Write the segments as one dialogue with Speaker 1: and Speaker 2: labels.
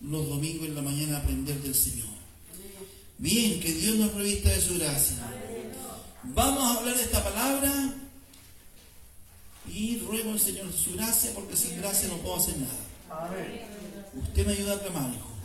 Speaker 1: los domingos en la mañana a aprender del Señor. Bien, que Dios nos revista de su gracia. Vamos a hablar de esta palabra y ruego al Señor su gracia, porque sin gracia no puedo hacer nada. Usted me ayuda a clamar, hijo.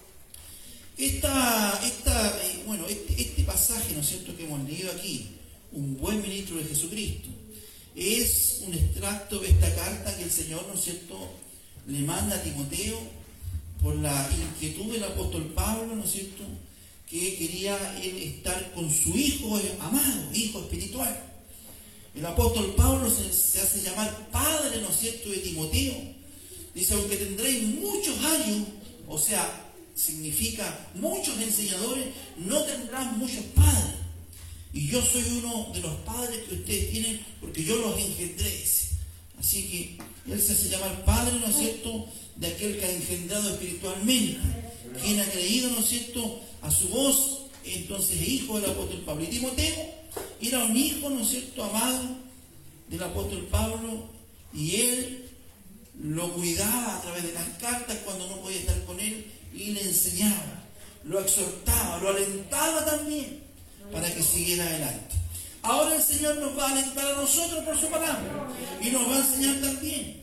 Speaker 1: Este pasaje, ¿no es cierto?, que hemos leído aquí, un buen ministro de Jesucristo, es un extracto de esta carta que el Señor, ¿no es cierto?, le manda a Timoteo por la inquietud del apóstol Pablo, ¿no es cierto?, que quería él estar con su hijo amado, hijo espiritual. El apóstol Pablo se hace llamar padre, ¿no es cierto?, de Timoteo. Dice, aunque tendréis muchos años, o sea, significa muchos enseñadores, no tendrán muchos padres. Y yo soy uno de los padres que ustedes tienen, porque yo los engendré. Así que él se hace llamar padre, ¿no es cierto?, de aquel que ha engendrado espiritualmente, quien ha creído, ¿no es cierto?, a su voz. Entonces es hijo del apóstol Pablo. Y Timoteo era un hijo, ¿no es cierto?, amado del apóstol Pablo, y él lo cuidaba a través de las cartas cuando no podía estar con él, y le enseñaba, lo exhortaba, lo alentaba también para que siguiera adelante. Ahora el Señor nos va a alentar a nosotros por su palabra y nos va a enseñar también.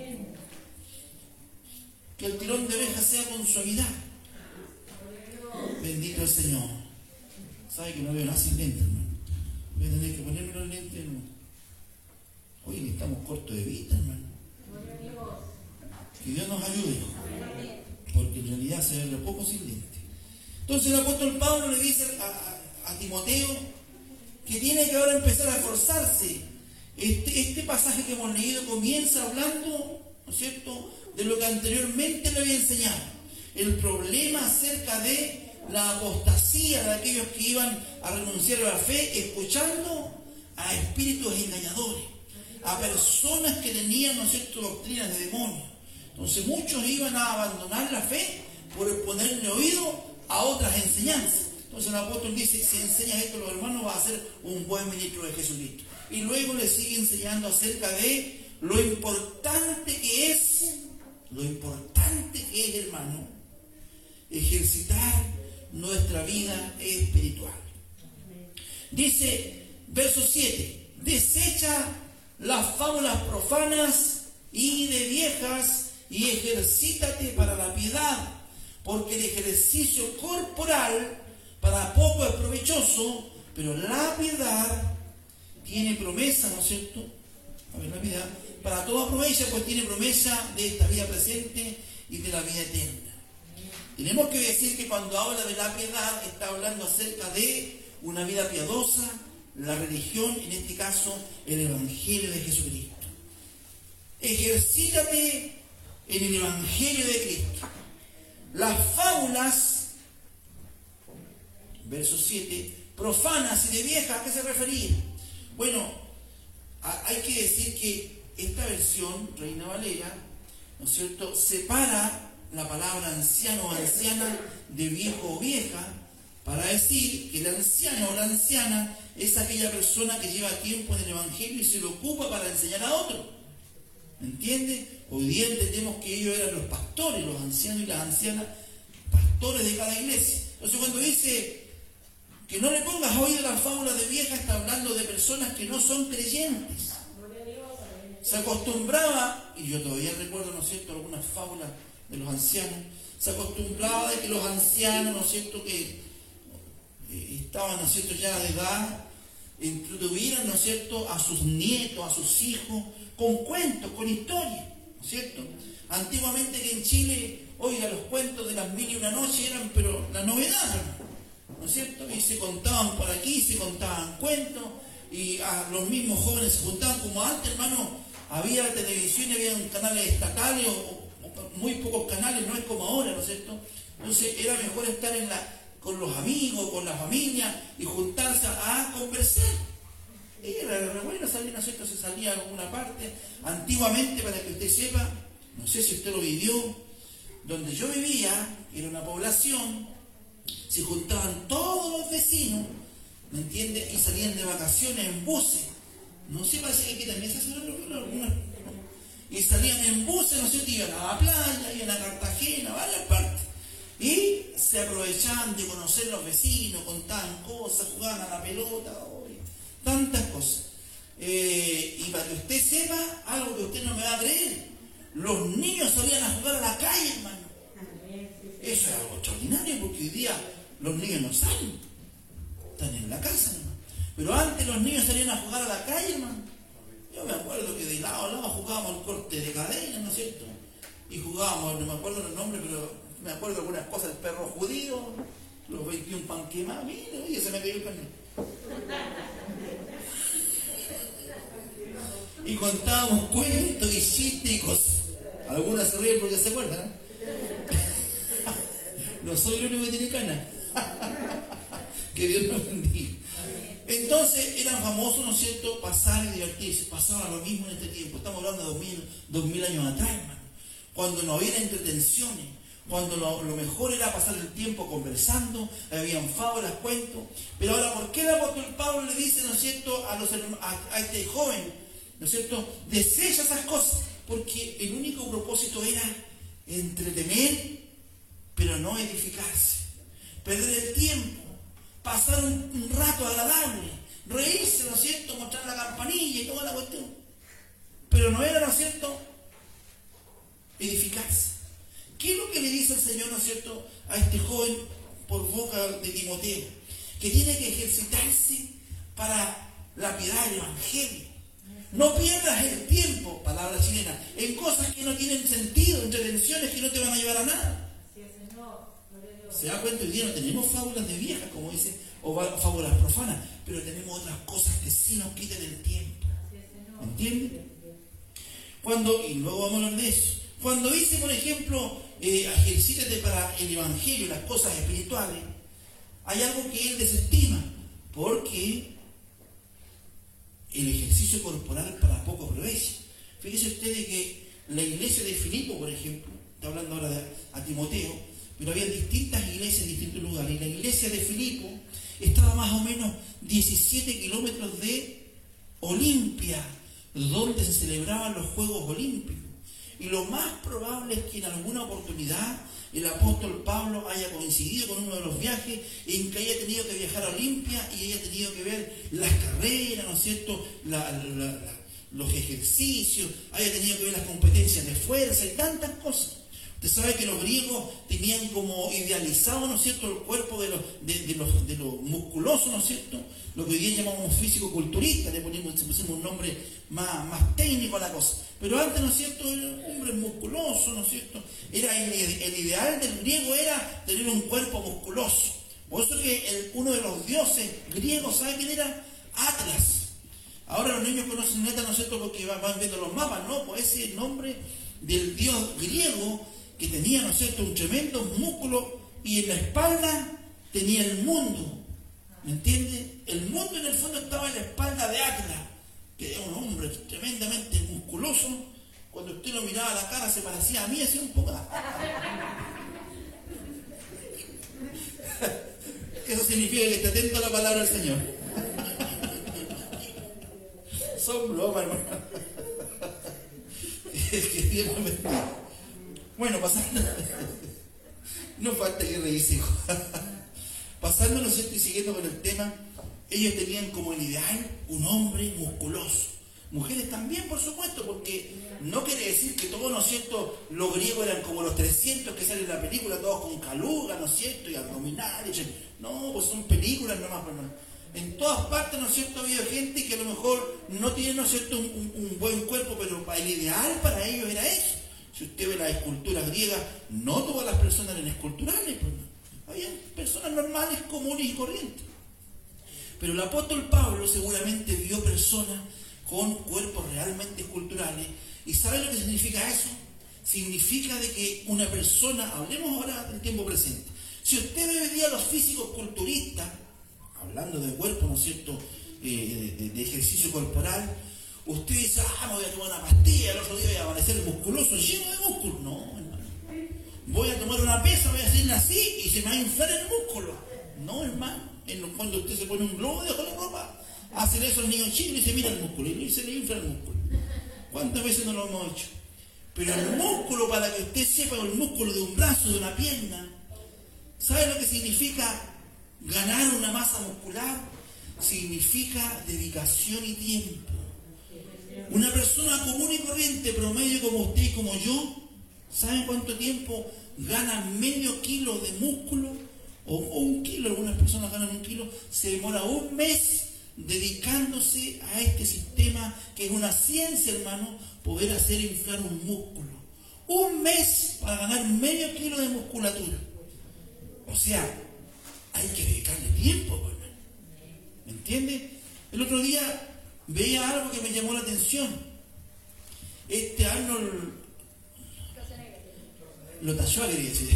Speaker 1: Que el tirón de oreja sea con suavidad. Bendito el Señor. ¿Sabe que no veo nada sin lentes, hermano? Voy a tener que ponerme los lentes, hermano. Oye, que estamos cortos de vista, hermano. Que Dios nos ayude, porque en realidad se ve poco sin lentes. Entonces el apóstol Pablo le dice a Timoteo que tiene que ahora empezar a esforzarse. Este pasaje que hemos leído comienza hablando, ¿no es cierto?, de lo que anteriormente le había enseñado. El problema acerca de la apostasía de aquellos que iban a renunciar a la fe, escuchando a espíritus engañadores, a personas que tenían, ¿no es cierto?, doctrinas de demonios. Entonces muchos iban a abandonar la fe por ponerle oído a otras enseñanzas. Entonces el apóstol dice, si enseñas esto a los hermanos, vas a ser un buen ministro de Jesucristo. Y luego le sigue enseñando acerca de lo importante que es, hermano, ejercitar nuestra vida espiritual. Dice, verso 7, desecha las fábulas profanas y de viejas y ejercítate para la piedad, porque el ejercicio corporal para poco es provechoso, pero la piedad tiene promesa, ¿no es cierto? A ver, la piedad para todo aprovecha, pues tiene promesa de esta vida presente y de la vida eterna. Tenemos que decir que cuando habla de la piedad está hablando acerca de una vida piadosa, la religión, en este caso el Evangelio de Jesucristo. Ejercítate en el Evangelio de Cristo. Las fábulas, verso 7, profanas y de viejas, ¿a qué se refería? Bueno, hay que decir que esta versión, Reina Valera, ¿no es cierto?, separa la palabra anciano o anciana de viejo o vieja, para decir que el anciano o la anciana es aquella persona que lleva tiempo en el Evangelio y se lo ocupa para enseñar a otro. ¿Me entiende? Hoy día entendemos que ellos eran los pastores, los ancianos y las ancianas, pastores de cada iglesia. Entonces cuando dice que no le pongas oído a las fábulas de vieja, está hablando de personas que no son creyentes. Se acostumbraba, y yo todavía recuerdo, ¿no es cierto?, algunas fábulas de los ancianos, se acostumbraba de que los ancianos, ¿no es cierto?, que estaban, ¿no es cierto?, ya de edad, introdujieran, ¿no es cierto?, a sus nietos, a sus hijos, con cuentos, con historias, ¿no es cierto? Antiguamente que en Chile, oiga, los cuentos de las 1001 noches eran, pero la novedad, ¿no es cierto? Y se contaban por aquí, se contaban cuentos, y los mismos jóvenes se juntaban como antes, hermano. Había televisión y había canales estatales o muy pocos canales, no es como ahora, ¿no es cierto? Entonces era mejor estar con los amigos, con la familia y juntarse a conversar. Y era bueno salir, ¿no es cierto? Se salía a alguna parte. Antiguamente, para que usted sepa, no sé si usted lo vivió, donde yo vivía, era una población, se juntaban todos los vecinos, ¿me entiende? Y salían de vacaciones en buses. No sé, parece que aquí también se hacen algunas. Y salían en buses, no sé, iban a la playa, iban a Cartagena, a varias partes. se aprovechaban de conocer los vecinos, contaban cosas, jugaban a la pelota, tantas cosas. Y para que usted sepa, algo que usted no me va a creer, los niños salían a jugar a la calle, hermano. Eso es algo extraordinario, porque hoy día los niños no salen, están en la casa, hermano. Pero antes los niños salían a jugar a la calle, hermano. Yo me acuerdo que de lado a lado jugábamos el corte de cadena, ¿no es cierto? Y jugábamos, no me acuerdo los nombres, pero me acuerdo algunas cosas, el perro judío, los 21 pan quemados, mire, oye, se me cayó el carnet. Y contábamos cuentos y chistes y cosas. Algunas se ríen porque se acuerdan, ¿eh? No soy el único que tiene canas. Que Dios nos bendiga. Entonces eran famosos, ¿no es cierto?, pasar y divertirse. Pasaba lo mismo en este tiempo. Estamos hablando de 2000 años atrás, hermano. Cuando no había entretenciones, cuando lo mejor era pasar el tiempo conversando, habían fábulas, cuentos. Pero ahora, ¿por qué el apóstol Pablo le dice, ¿no es cierto?, a este joven, ¿no es cierto?, desecha esas cosas? Porque el único propósito era entretener, pero no edificarse. Perder el tiempo, pasar un rato agradable, reírse, ¿no es cierto?, mostrar la campanilla y toda la cuestión. Pero no era, ¿no es cierto?, edificarse. ¿Qué es lo que le dice el Señor, ¿no es cierto?, a este joven por boca de Timoteo? Que tiene que ejercitarse para la piedad del Evangelio. No pierdas el tiempo, palabra chilena, en cosas que no tienen sentido, entretenciones que no te van a llevar a nada. Se da cuenta, hoy día no tenemos fábulas de viejas, como dice, o fábulas profanas, pero tenemos otras cosas que sí nos quitan el tiempo. ¿Entiendes? Y luego vamos a hablar de eso. Cuando dice, por ejemplo, ejercítate para el Evangelio, las cosas espirituales, hay algo que él desestima, porque el ejercicio corporal para poco aprovecha. Fíjese usted de que la iglesia de Filipo, por ejemplo, está hablando ahora a Timoteo, pero había distintas iglesias en distintos lugares, y la iglesia de Filipo estaba más o menos 17 kilómetros de Olimpia, donde se celebraban los Juegos Olímpicos. Y lo más probable es que en alguna oportunidad el apóstol Pablo haya coincidido con uno de los viajes en que haya tenido que viajar a Olimpia y haya tenido que ver las carreras, ¿no es cierto?, los ejercicios, haya tenido que ver las competencias de fuerza y tantas cosas. Usted sabe que los griegos tenían como idealizado, ¿no es cierto?, el cuerpo de los musculosos, ¿no es cierto?, lo que hoy día llamamos físico-culturista, le pusimos un nombre más técnico a la cosa. Pero antes, ¿no es cierto?, el hombre musculoso, ¿no es cierto?, era el ideal del griego era tener un cuerpo musculoso. Por eso que uno de los dioses griegos, ¿sabe quién era? Atlas. Ahora los niños conocen Atlas, ¿no es cierto?, porque van viendo los mapas, ¿no? Pues ese es el nombre del dios griego que tenía, ¿no es cierto?, un tremendo músculo, y en la espalda tenía el mundo. ¿Me entiende? El mundo en el fondo estaba en la espalda de Atlas, que era un hombre tremendamente musculoso. Cuando usted lo miraba a la cara se parecía a mí, así un poco. Eso significa que esté atento a la palabra del Señor. Son bromas, hermano. Es que Dios me bendiga. Bueno, pasando. No falta que reírse, hijo. Pasando, ¿no es cierto?, y siguiendo con el tema, ellos tenían como el ideal un hombre musculoso. Mujeres también, por supuesto, porque no quiere decir que todos, ¿no es cierto?, los griegos eran como los 300 que salen en la película, todos con caluga, ¿no es cierto?, y abdominales. No, pues son películas nomás, hermano. En todas partes, ¿no es cierto?, había gente que a lo mejor no tiene, ¿no es cierto?, un buen cuerpo, pero el ideal para ellos era eso. Si usted ve las esculturas griegas, no todas las personas eran esculturales, pues, había personas normales, comunes y corrientes. Pero el apóstol Pablo seguramente vio personas con cuerpos realmente esculturales. ¿Y sabe lo que significa eso? Significa de que una persona, hablemos ahora del tiempo presente, si usted ve hoy día a los físicos culturistas, hablando de cuerpo, ¿no es cierto?, de ejercicio corporal, usted dice, me voy a tomar una pastilla, el otro día voy a amanecer musculoso, lleno de músculo. No, hermano. Voy a tomar una pesa, voy a hacerla así y se me va a inflar el músculo. No, hermano. Cuando usted se pone un globo debajo de la ropa, hacen eso los niños chicos y se mira el músculo y se le infla el músculo. ¿Cuántas veces no lo hemos hecho? Pero el músculo, para que usted sepa, el músculo de un brazo, de una pierna, ¿Sabe lo que significa ganar una masa muscular? Significa dedicación y tiempo. Una persona común y corriente, promedio como usted y como yo, ¿saben cuánto tiempo gana medio kilo de músculo? O 1 kilo, algunas personas ganan 1 kilo. Se demora 1 mes dedicándose a este sistema, que es una ciencia, hermano, poder hacer inflar un músculo. 1 mes para ganar medio kilo de musculatura. O sea, hay que dedicarle tiempo, hermano. ¿Me entiende? El otro día veía algo que me llamó la atención. Arnold lo tachó, quería decir.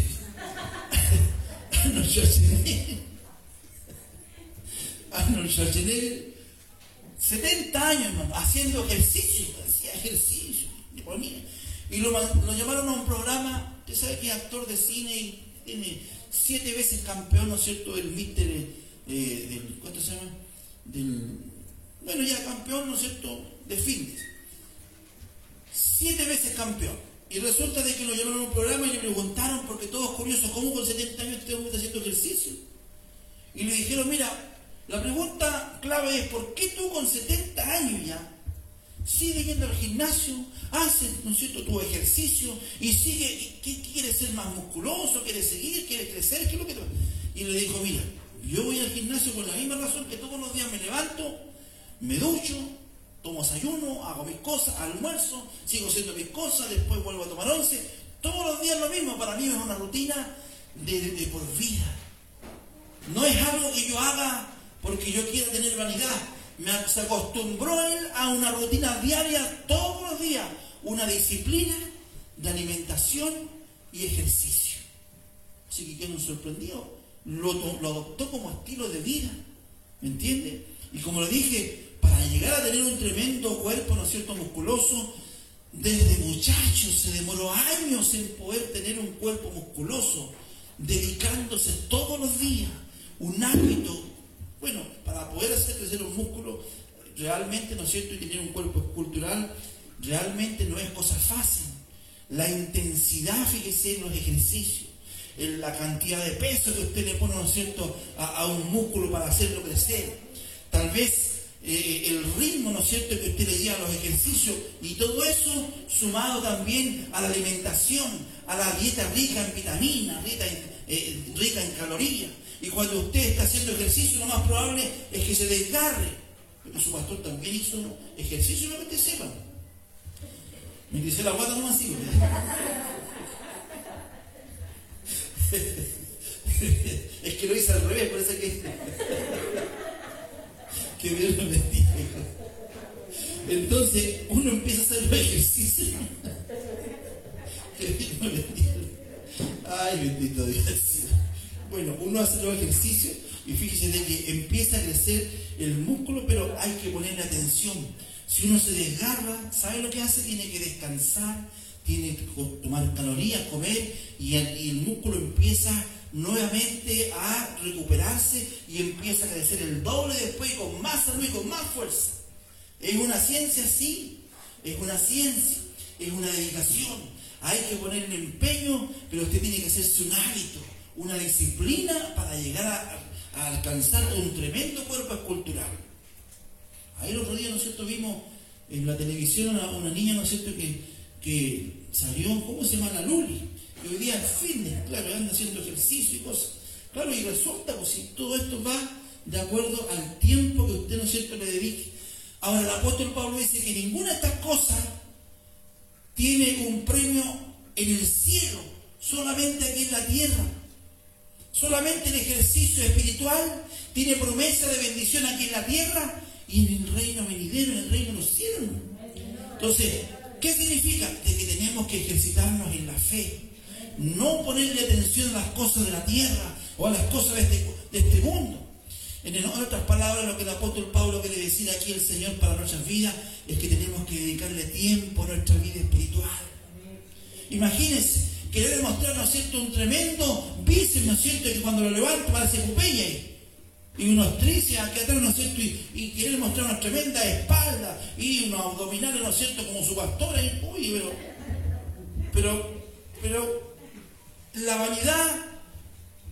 Speaker 1: Arnold Schwarzenegger, 70 años, hermano, haciendo ejercicio, hacía ejercicio, y lo llamaron a un programa. Usted sabe que es actor de cine y tiene 7 veces campeón, ¿no es cierto?, del míster, ¿cuánto se llama? Bueno, ya campeón, ¿no es cierto?, de fitness. 7 veces campeón. Y resulta de que lo llamaron a un programa y le preguntaron, porque todos curiosos, ¿cómo con 70 años este hombre está haciendo ejercicio? Y le dijeron, mira, la pregunta clave es, ¿por qué tú con 70 años ya sigues yendo al gimnasio, haces, ¿no es cierto?, tu ejercicio y sigue, ¿qué quieres ser más musculoso? ¿Quieres seguir? ¿Quieres crecer? ¿Qué es lo que te... Y le dijo, mira, yo voy al gimnasio por la misma razón que todos los días me levanto, me ducho, tomo desayuno, hago mis cosas, almuerzo, sigo haciendo mis cosas, después vuelvo a tomar once. Todos los días lo mismo. Para mí es una rutina de por vida. No es algo que yo haga porque yo quiera tener vanidad. Se acostumbró él a una rutina diaria, todos los días, una disciplina de alimentación y ejercicio. Así que quedó sorprendido. Lo adoptó como estilo de vida. ¿Me entiende? Y como lo dije, para llegar a tener un tremendo cuerpo, ¿no es cierto?, musculoso, desde muchacho se demoró años en poder tener un cuerpo musculoso, dedicándose todos los días, un hábito. Bueno, para poder hacer crecer un músculo, realmente, ¿no es cierto?, y tener un cuerpo escultural, realmente no es cosa fácil. La intensidad, fíjese, en los ejercicios, en la cantidad de peso que usted le pone, ¿no es cierto?, a un músculo para hacerlo crecer. Tal vez el ritmo, ¿no es cierto?, que usted le lleva a los ejercicios, y todo eso sumado también a la alimentación, a la dieta rica en vitaminas, rica en calorías. Y cuando usted está haciendo ejercicio, lo más probable es que se desgarre. Porque su pastor también hizo ejercicio, para que sepan. Me dice la guata nomás así. Es que lo hice al revés, por eso que Dios lo bendiga. Entonces uno empieza a hacer los ejercicios. Que Dios lo bendiga. Ay, bendito Dios. Bueno, uno hace los ejercicios y fíjese de que empieza a crecer el músculo, pero hay que ponerle atención. Si uno se desgarra, ¿sabe lo que hace? Tiene que descansar, tiene que tomar calorías, comer, y el músculo empieza nuevamente a recuperarse y empieza a crecer el doble después, con más salud y con más fuerza. Es una ciencia, sí, es una ciencia, es una dedicación. Hay que ponerle empeño, pero usted tiene que hacerse un hábito, una disciplina para llegar a alcanzar un tremendo cuerpo escultural. Ahí el otro día, ¿no es cierto?, vimos en la televisión a una niña, ¿no es cierto?, que salió, ¿cómo se llama?, la Luli, que hoy día es fitness, claro, anda haciendo ejercicio y cosas. Claro, y resulta, pues si todo esto va de acuerdo al tiempo que usted, ¿no es cierto?, le dedique. Ahora el apóstol Pablo dice que ninguna de estas cosas tiene un premio en el cielo, solamente aquí en la tierra. Solamente el ejercicio espiritual tiene promesa de bendición aquí en la tierra y en el reino venidero, en el reino de los cielos. Entonces, ¿qué significa? De que tenemos que ejercitarnos en la fe, no ponerle atención a las cosas de la tierra o a las cosas de este mundo. En otras palabras, lo que el apóstol Pablo quiere decir aquí el Señor para nuestras vidas es que tenemos que dedicarle tiempo a nuestra vida espiritual. Imagínense, querer mostrar, ¿no es cierto?, un tremendo bíceps, ¿no es cierto?, que cuando lo levanta parece Popeye, y unos tríceps aquí atrás, ¿no es cierto?, y querer mostrar una tremenda espalda y unos abdominales, ¿no es cierto?, como su pastor, uy, pero la vanidad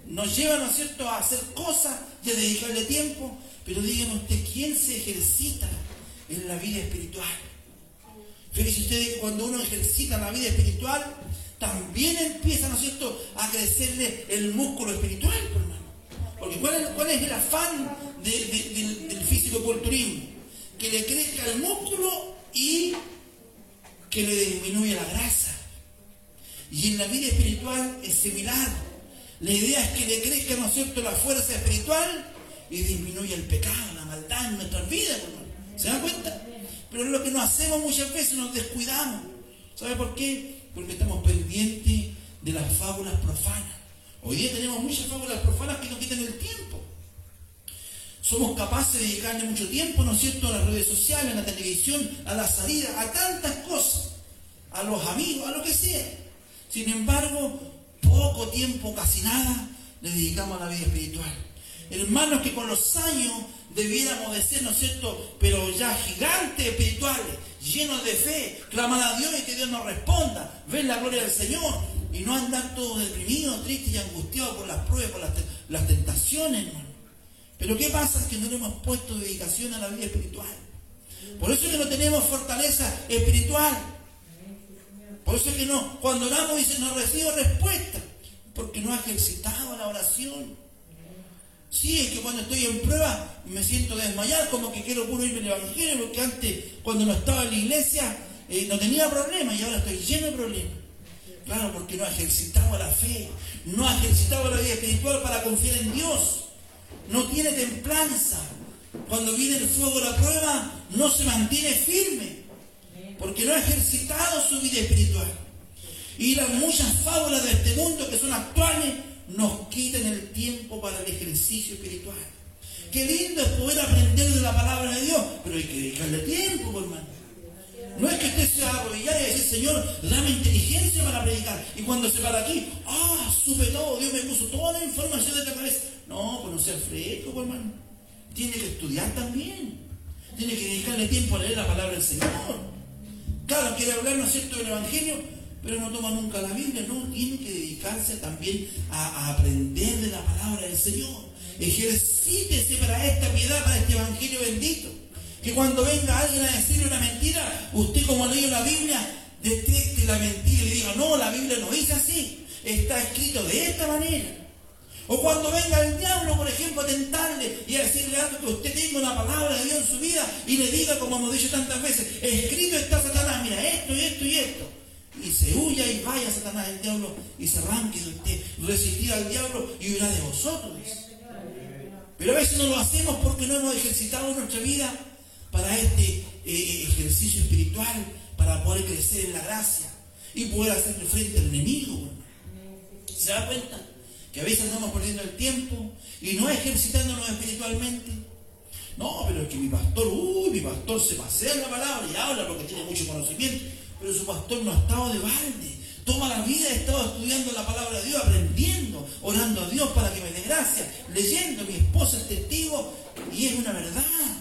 Speaker 1: nos lleva, ¿no es cierto?, a hacer cosas y a dedicarle tiempo. Pero dígame usted, ¿quién se ejercita en la vida espiritual? Fíjese usted que cuando uno ejercita la vida espiritual, también empieza, ¿no es cierto?, a crecerle el músculo espiritual, hermano. Porque ¿cuál es el afán del físico-culturismo? Que le crezca el músculo y que le disminuya la grasa. Y en la vida espiritual es similar. La idea es que le crezca, ¿no es cierto?, la fuerza espiritual y disminuya el pecado, la maldad en nuestras vidas, hermano. ¿Se dan cuenta? Pero lo que no hacemos muchas veces, nos descuidamos. ¿Sabe por qué? Porque estamos pendientes de las fábulas profanas. Hoy día tenemos muchas fábulas profanas que nos quitan el tiempo. Somos capaces de dedicarle mucho tiempo, ¿no es cierto?, a las redes sociales, a la televisión, a la salida, a tantas cosas, a los amigos, a lo que sea. Sin embargo, poco tiempo, casi nada, le dedicamos a la vida espiritual. Hermanos, que con los años debiéramos de ser, ¿no es cierto?, pero ya gigantes espirituales, llenos de fe, clamar a Dios y que Dios nos responda, ver la gloria del Señor y no andar todos deprimidos, tristes y angustiados por las pruebas, por las tentaciones, hermano. Pero ¿qué pasa? Es que no le hemos puesto dedicación a la vida espiritual. Por eso es que no tenemos fortaleza espiritual. Por eso es que no, cuando oramos dice, no recibo respuesta, porque no ha ejercitado la oración. Sí, es que cuando estoy en prueba me siento desmayar, como que quiero puro irme al Evangelio, porque antes, cuando no estaba en la iglesia, no tenía problemas y ahora estoy lleno de problemas. Claro, porque no ha ejercitado la fe, no ha ejercitado la vida espiritual para confiar en Dios. No tiene templanza. Cuando viene el fuego de la prueba, no se mantiene firme, porque no ha ejercitado su vida espiritual. Y las muchas fábulas de este mundo que son actuales nos quitan el tiempo para el ejercicio espiritual. Qué lindo es poder aprender de la palabra de Dios, pero hay que dedicarle tiempo, hermano. No es que usted se va a arrodillar y decir, Señor, dame inteligencia para predicar. Y cuando se para aquí, supe todo, Dios me puso toda la información de la cabeza. No, pues no sea fresco, hermano. Tiene que estudiar también. Tiene que dedicarle tiempo a leer la palabra del Señor. Claro, quiere hablar, ¿no es cierto?, del Evangelio, pero no toma nunca la Biblia. No, tiene que dedicarse también a aprender de la palabra del Señor. Ejercítese para esta piedad, para este Evangelio bendito. Que cuando venga alguien a decirle una mentira, usted, como leyó la Biblia, detecte la mentira y diga, no, la Biblia no dice así, está escrito de esta manera. O cuando venga el diablo, por ejemplo, a tentarle y a decirle algo, que usted tenga una palabra de Dios en su vida y le diga, como hemos dicho tantas veces, escrito está Satanás, mira, esto y esto y esto. Y se huya y vaya Satanás, el diablo, y se arranque de usted. Resistir al diablo y huirá de vosotros. Pero a veces no lo hacemos porque no hemos ejercitado nuestra vida para este ejercicio espiritual, para poder crecer en la gracia y poder hacerle frente al enemigo. ¿Se da cuenta? Que a veces andamos perdiendo el tiempo y no ejercitándonos espiritualmente. No, pero es que mi pastor se pasea en la palabra y habla porque tiene mucho conocimiento, pero su pastor no ha estado de balde. Toda la vida he estado estudiando la palabra de Dios, aprendiendo, orando a Dios para que me dé gracia, leyendo. Mi esposa es testigo y es una verdad.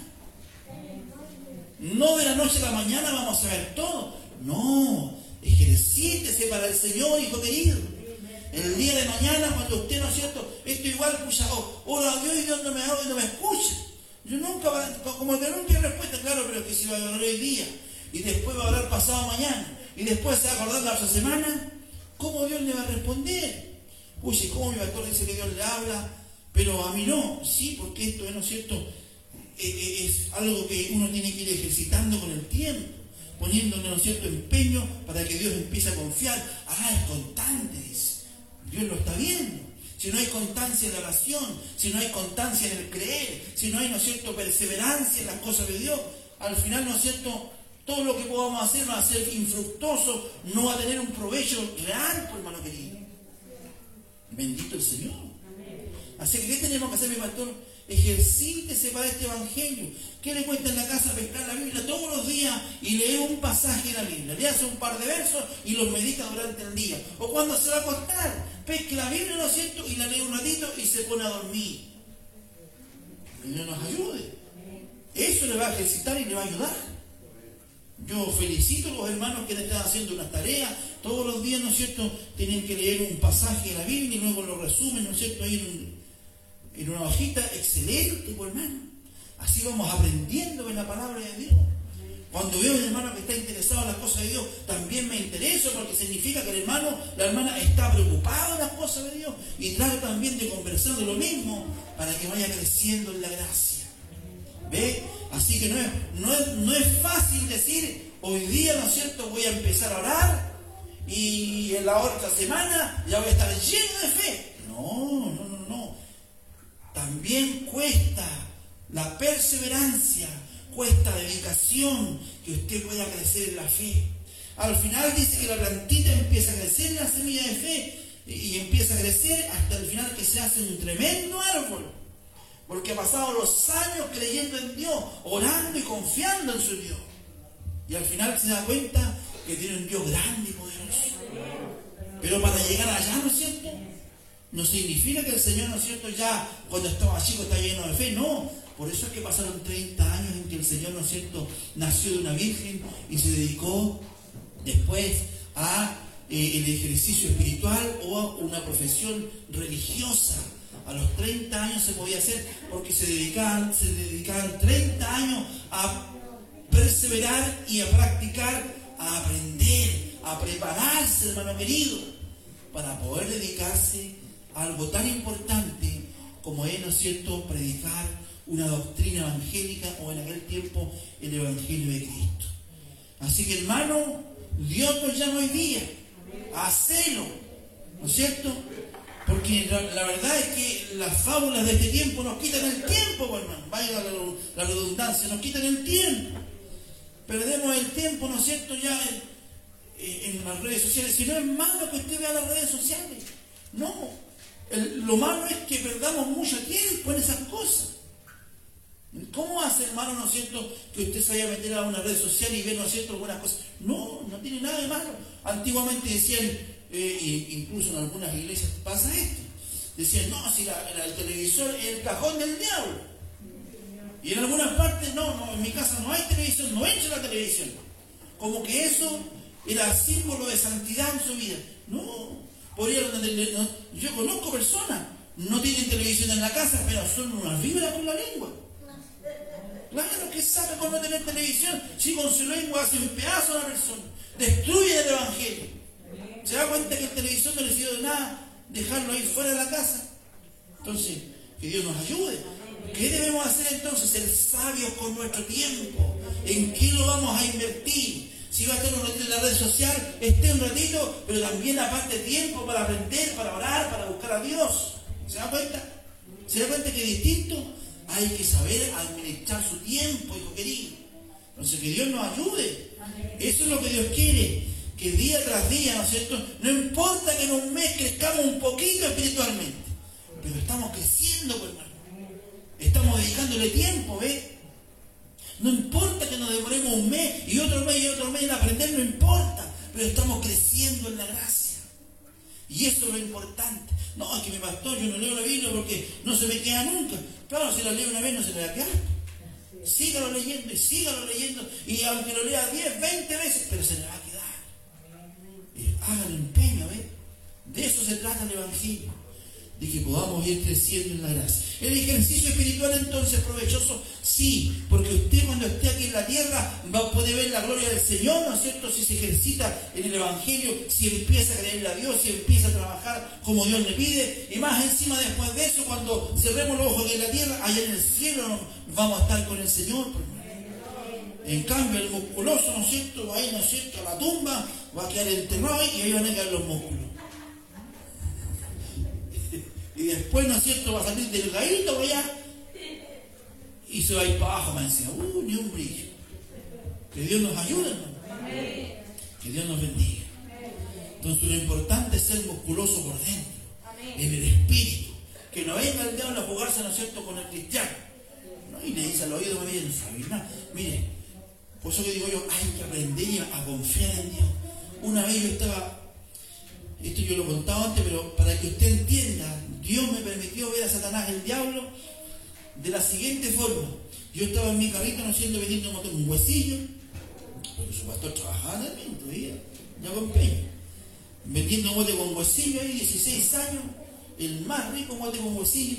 Speaker 1: No de la noche a la mañana vamos a ver todo. No, ejercítese para el Señor, hijo querido. El día de mañana, cuando usted, ¿no es cierto?, esto igual, ora a Dios y Dios no me escucha. Yo nunca, como que nunca hay respuesta, claro, pero es que se va a orar hoy día, y después va a orar pasado mañana, y después se va a acordar la otra semana, ¿cómo Dios le va a responder? Uy, ¿cómo mi pastor dice que Dios le habla, pero a mí no? Sí, porque esto, ¿no es cierto?, es algo que uno tiene que ir ejercitando con el tiempo, poniéndole, ¿no es cierto?, empeño para que Dios empiece a confiar. Es constante, dice. Dios lo está viendo. Si no hay constancia en la oración, si no hay constancia en el creer, si no hay, ¿no es cierto?, perseverancia en las cosas de Dios, al final, ¿no es cierto?, todo lo que podamos hacer va a ser infructuoso, no va a tener un provecho real, pues, hermano querido. Bendito el Señor. Así que, ¿qué tenemos que hacer, mi pastor? Ejercítese para este Evangelio. ¿Qué le cuesta en la casa? Pescar la Biblia todos los días y lee un pasaje de la Biblia. Le hace un par de versos y los medita durante el día. O cuando se va a acostar, pesque la Biblia, ¿no es cierto?, y la lee un ratito y se pone a dormir. Que Dios nos ayude. Eso le va a ejercitar y le va a ayudar. Yo felicito a los hermanos que le están haciendo unas tareas, Todos los días, ¿no es cierto?, tienen que leer un pasaje de la Biblia y luego lo resumen, ¿no es cierto?, ahí en una hojita. Excelente, pues, hermano. Así vamos aprendiendo en la palabra de Dios. Cuando veo a un hermano que está interesado en las cosas de Dios, también me intereso, porque significa que el hermano, la hermana está preocupado en las cosas de Dios y trato también de conversar de lo mismo para que vaya creciendo en la gracia. ¿Ve? Así que no es fácil decir, hoy día, ¿no es cierto?, voy a empezar a orar y en la otra semana ya voy a estar lleno de fe. No. También cuesta la perseverancia, cuesta dedicación, que usted pueda crecer en la fe. Al final dice que la plantita empieza a crecer en la semilla de fe y empieza a crecer hasta el final que se hace un tremendo árbol. Porque ha pasado los años creyendo en Dios, orando y confiando en su Dios. Y al final se da cuenta que tiene un Dios grande y poderoso. Pero para llegar allá, ¿no es cierto?, no significa que el Señor, ¿no es cierto?, ya cuando estaba chico está lleno de fe. No, por eso es que pasaron 30 años en que el Señor, ¿no es cierto?, nació de una virgen y se dedicó después a el ejercicio espiritual o a una profesión religiosa. A los 30 años se podía hacer porque se dedicaban 30 años a perseverar y a practicar, a aprender, a prepararse, hermano querido, para poder dedicarse a algo tan importante como es, ¿no es cierto?, predicar una doctrina evangélica, o en aquel tiempo el Evangelio de Cristo. Así que, hermano, Dios nos llama hoy día a hacerlo, ¿no es cierto? Porque la verdad es que las fábulas de este tiempo nos quitan el tiempo, pues, hermano, vaya la redundancia, nos quitan el tiempo. Perdemos el tiempo, ¿no es cierto?, ya en las redes sociales. Si no es malo que usted vea las redes sociales, no. Lo malo es que perdamos mucho tiempo en esas cosas. ¿Cómo hace, hermano, no es cierto, que usted se vaya a meter a una red social y ve, no es cierto, algunas cosas? No tiene nada de malo. Antiguamente decían, incluso en algunas iglesias pasa esto, decían, no, si el televisor es el cajón del diablo. Y en algunas partes, no, en mi casa no hay televisión, no echa la televisión. Como que eso era símbolo de santidad en su vida. No. Yo conozco personas, no tienen televisión en la casa, pero son unas víboras con la lengua. Claro, ¿qué sabe con no tener televisión? Si con su lengua hace un pedazo a una persona, destruye el Evangelio. ¿Se da cuenta que el televisor no le sirve de nada dejarlo ahí fuera de la casa? Entonces, que Dios nos ayude. ¿Qué debemos hacer entonces? Ser sabios con nuestro tiempo. ¿En qué lo vamos a invertir? Si va a estar un ratito en la red social, esté un ratito, pero también aparte tiempo para aprender, para orar, para buscar a Dios. ¿Se da cuenta? ¿Se da cuenta que es distinto? Hay que saber administrar su tiempo, hijo querido. Entonces, que Dios nos ayude. Eso es lo que Dios quiere. Que día tras día, ¿no es cierto?, no importa que en un mes crezcamos un poquito espiritualmente, pero estamos creciendo, pues, hermano. Estamos dedicándole tiempo, ¿ves? No importa que nos demoremos un mes y otro mes en aprender, no importa, pero estamos creciendo en la gracia. Y eso es lo importante. No, es que mi pastor, yo no leo la Biblia porque no se me queda nunca. Claro, si la leo una vez no se me va a quedar. Sígalo leyendo, y aunque lo lea 10, 20 veces, pero se le va a quedar. Haga el empeño, ¿ves? De eso se trata el Evangelio, de que podamos ir creciendo en la gracia. El ejercicio espiritual entonces provechoso, sí, porque usted cuando esté aquí en la tierra va a poder ver la gloria del Señor, ¿no es cierto?, si se ejercita en el Evangelio, si empieza a creerle a Dios, si empieza a trabajar como Dios le pide, y más encima después de eso, cuando cerremos los ojos aquí en la tierra, allá en el cielo vamos a estar con el Señor. En cambio el musculoso, ¿no es cierto?, va a ir, ¿no es cierto?, a la tumba, va a quedar enterrado y ahí van a quedar los músculos. Y después, ¿no es cierto?, va a salir delgadito allá y se va a ir para abajo, más encima. Ni un brillo. Que Dios nos ayude, hermano. Que Dios nos bendiga. Entonces, lo importante es ser musculoso por dentro, en el espíritu. Que no venga el diablo a jugarse, ¿no es cierto?, con el cristiano. ¿No? Y le dice al oído, mire, no sabe nada. Mire, por eso que digo yo, hay que aprender a confiar en Dios. Una vez yo estaba. Esto yo lo he contado antes, pero para que usted entienda, Dios me permitió ver a Satanás, el diablo, de la siguiente forma. Yo estaba en mi carrito, no siendo vendiendo un huesillo, porque su pastor trabajaba también, todavía, ya con empeño. vendiendo mote con huesillo ahí, 16 años, el más rico mote con huesillo,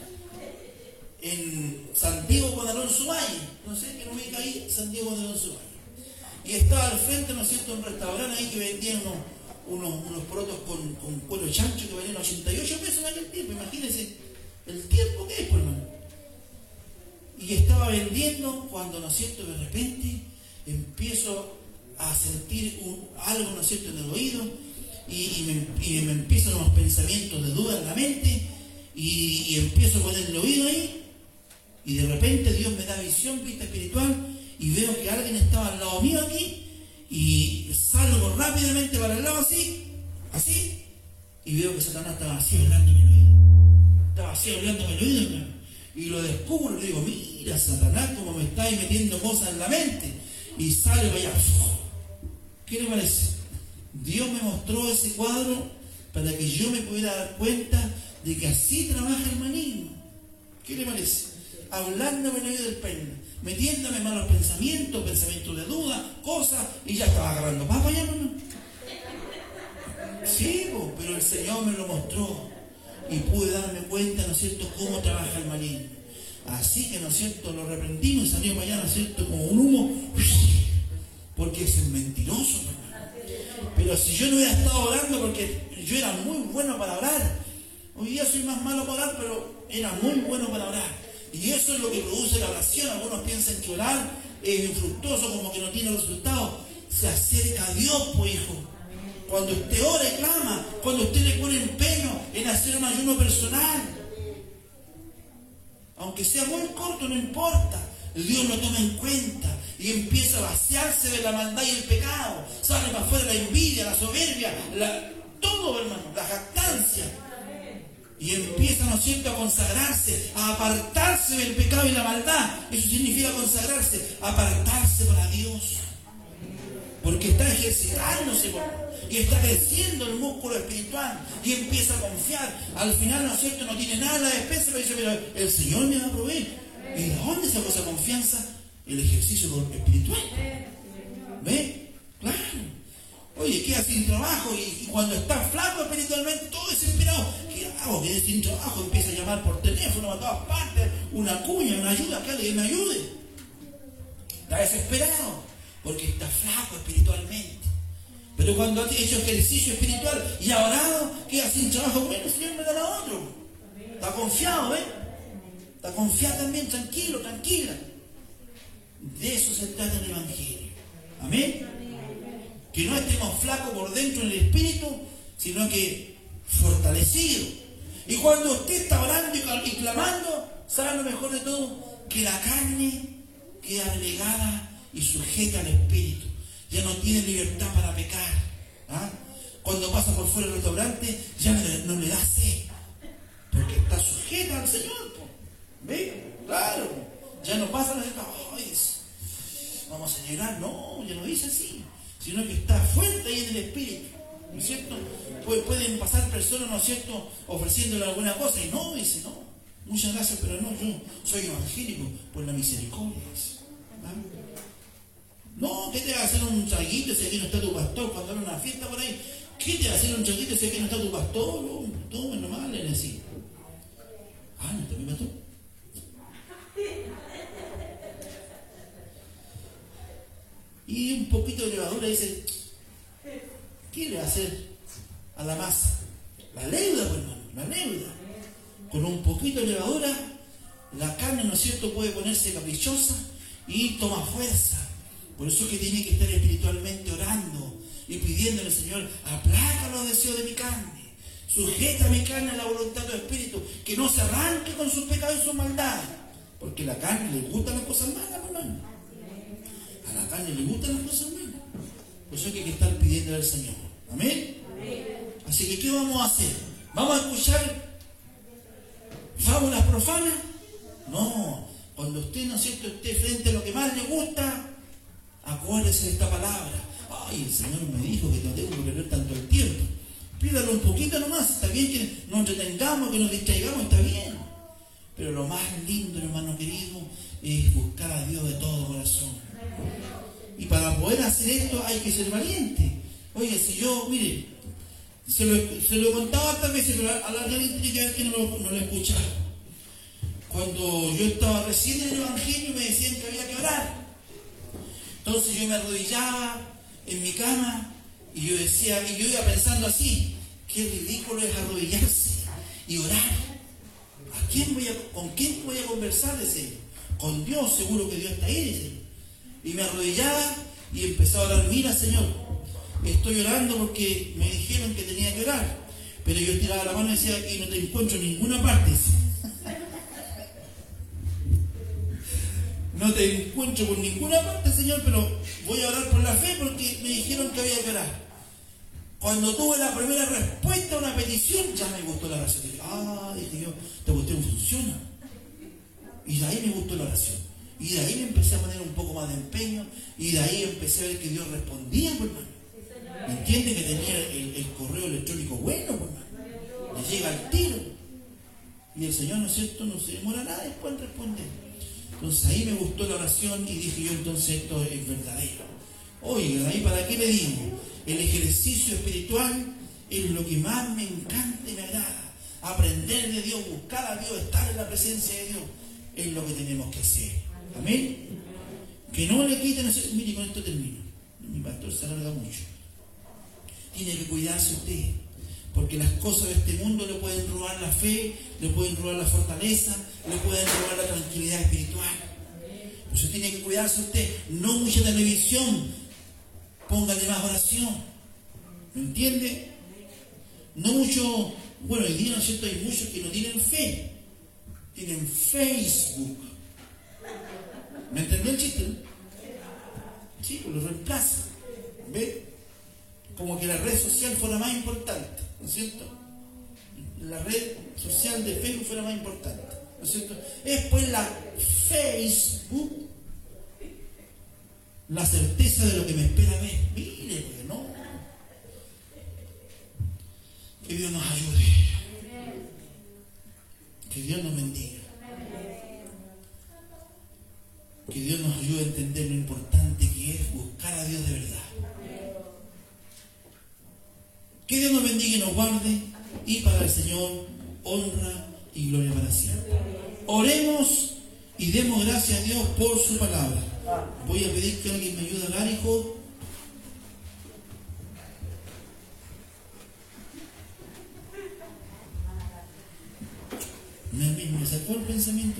Speaker 1: en San Diego con Alonso Valle, no sé qué no ubica ahí, San Diego con Alonso Valle. Y estaba al frente, ¿no es cierto?, un restaurante ahí que vendían unos porotos con cuero chancho que valían 88 pesos en aquel tiempo. Imagínense el tiempo que es, pues, hermano. Y estaba vendiendo cuando, ¿no es cierto?, de repente empiezo a sentir algo, ¿no es cierto?, en el oído y me empiezan unos pensamientos de duda en la mente y empiezo a poner el oído ahí y de repente Dios me da visión, vista espiritual y veo que alguien estaba al lado mío aquí y salgo rápidamente para el lado así y veo que Satanás estaba así hablándome el oído. Estaba así hablándome el oído, hermano. Y lo descubro y digo, mira Satanás como me está ahí metiendo cosas en la mente. Y salgo allá. ¿Qué le parece? Dios me mostró ese cuadro para que yo me pudiera dar cuenta de que así trabaja el maligno. ¿Qué le parece? Hablándome en el oído del peine, metiéndome malos pensamientos de duda, cosas, y ya estaba agarrando papa ya, ¿no? Sí, pero el Señor me lo mostró y pude darme cuenta, ¿no es cierto?, cómo trabaja el maligno. Así que, ¿no es cierto?, lo reprendimos y salió para allá, ¿no es cierto?, como un humo, porque ese es mentiroso, hermano. Pero si yo no hubiera estado orando, porque yo era muy bueno para orar, hoy día soy más malo para orar, pero era muy bueno para orar. Y eso es lo que produce la oración. Algunos piensan que orar es infructuoso, como que no tiene resultados. Se acerca a Dios, pues, hijo. Cuando usted ora y clama, cuando usted le pone empeño en hacer un ayuno personal, aunque sea muy corto, no importa, Dios lo toma en cuenta y empieza a vaciarse de la maldad y el pecado. Sale para afuera la envidia, la soberbia, todo, hermano, la jactancia. Y empieza, ¿no es cierto?, a consagrarse, a apartarse del pecado y la maldad. Eso significa consagrarse, apartarse para Dios. Porque está ejercitándose y está creciendo el músculo espiritual y empieza a confiar. Al final, ¿no es cierto?, no tiene nada de despensa, pero dice, pero el Señor me va a proveer. ¿Y de dónde sacó esa confianza? El ejercicio espiritual. ¿Ve? Claro. Oye, queda sin trabajo y cuando está flaco espiritualmente, todo desesperado. ¿Qué hago? Quedé sin trabajo, empieza a llamar por teléfono a todas partes, una cuña, una ayuda, que alguien me ayude. Está desesperado porque está flaco espiritualmente. Pero cuando ha hecho ejercicio espiritual y ha orado, queda sin trabajo. Bueno, el Señor me dará otro. Está confiado, ¿ves? Está confiado también, tranquilo, tranquila. De eso se trata el Evangelio. Amén. Que no estemos flacos por dentro en el espíritu, sino que fortalecidos. Y cuando usted está orando y clamando, ¿sabe lo mejor de todo? Que la carne queda relegada y sujeta al espíritu. Ya no tiene libertad para pecar. ¿Ah? Cuando pasa por fuera del restaurante, ya no le da sed, porque está sujeta al Señor. ¿Ve? Claro. Ya no pasa la vamos a llegar. No, ya no dice así, sino que está fuerte ahí en el espíritu, ¿no es cierto? Pueden pasar personas, ¿no es cierto?, ofreciéndole alguna cosa y no, dice, no, muchas gracias, pero no, yo soy evangélico por la misericordia. ¿Ah? No, ¿qué te va a hacer un traguito si aquí no está tu pastor cuando hay una fiesta por ahí? ¿Qué te va a hacer un traguito si aquí no está tu pastor? No, todo normal, es así. Ah, ¿no está mi pastor? Y un poquito de levadura dice, ¿qué le va a hacer a la masa? La leuda, pues, hermano, la leuda. Con un poquito de levadura, la carne, ¿no es cierto?, puede ponerse caprichosa y toma fuerza. Por eso es que tiene que estar espiritualmente orando y pidiéndole, Señor, aplaca los deseos de mi carne, sujeta mi carne a la voluntad de tu espíritu, que no se arranque con sus pecados y sus maldades, porque a la carne le gustan las cosas malas, hermano. A la carne le gustan las cosas malas. Por eso hay que estar pidiéndole al Señor. ¿Amén? Así que, ¿qué vamos a hacer? ¿Vamos a escuchar fábulas profanas? No. Cuando usted, ¿no es cierto?, esté frente a lo que más le gusta, acuérdese de esta palabra. Ay, el Señor me dijo que no tengo que perder tanto el tiempo. Pídalo un poquito nomás. Está bien que nos entretengamos, que nos distraigamos, está bien. Pero lo más lindo, hermano querido, es buscar a Dios de todo corazón. Y para poder hacer esto hay que ser valiente. Oye, si yo, mire, Se lo he contado hartas veces, pero a la realidad tiene que ver que no lo escuchaba. Cuando yo estaba recién en el Evangelio me decían que había que orar. Entonces yo me arrodillaba en mi cama y yo decía, y yo iba pensando así, qué ridículo es arrodillarse y orar. ¿Con quién voy a conversar? Decía, con Dios, seguro que Dios está ahí, decía. Y me arrodillaba y empezaba a orar, mira Señor, estoy orando porque me dijeron que tenía que orar. Pero yo tiraba la mano y decía, y no te encuentro en ninguna parte. No te encuentro por ninguna parte, Señor, pero voy a orar por la fe porque me dijeron que había que orar. Cuando tuve la primera respuesta a una petición, ya me gustó la oración. Dije yo, esta cuestión funciona. Y de ahí me gustó la oración. Y de ahí me empecé a poner un poco más de empeño. Y de ahí empecé a ver que Dios respondía, pues, hermano. ¿Me entiende? Que tenía el correo electrónico bueno, pues, hermano. Le llega al tiro. Y el Señor, ¿no es cierto?, no se demora nada después en responder. Entonces ahí me gustó la oración y dije yo, entonces esto es verdadero. Oiga, ahí para qué le digo, el ejercicio espiritual es lo que más me encanta y me agrada. Aprender de Dios, buscar a Dios, estar en la presencia de Dios, es lo que tenemos que hacer. Amén. Que no le quiten ese... Mire, con esto termino. Mi pastor se alarga mucho. Tiene que cuidarse usted, porque las cosas de este mundo le pueden robar la fe, le pueden robar la fortaleza, le pueden robar la tranquilidad espiritual. Entonces tiene que cuidarse usted. No mucha televisión, póngale más oración. ¿Me entiende? No mucho. Bueno, hoy día, ¿no es cierto?, hay muchos que no tienen fe. Tienen Facebook. ¿Me entendió el chiste? Sí, pues lo reemplaza. ¿Ve? Como que la red social fuera más importante, ¿no es cierto? La red social de Facebook fuera más importante, ¿no es cierto? Es pues la Facebook, la certeza de lo que me espera ver. Mire, pues no. Que Dios nos ayude. Que Dios nos bendiga. Que Dios nos ayude a entender lo importante que es buscar a Dios de verdad. Que Dios nos bendiga y nos guarde, y para el Señor honra y gloria para siempre. Oremos y demos gracias a Dios por su palabra. Voy a pedir que alguien me ayude a hablar, hijo. Me sacó el pensamiento.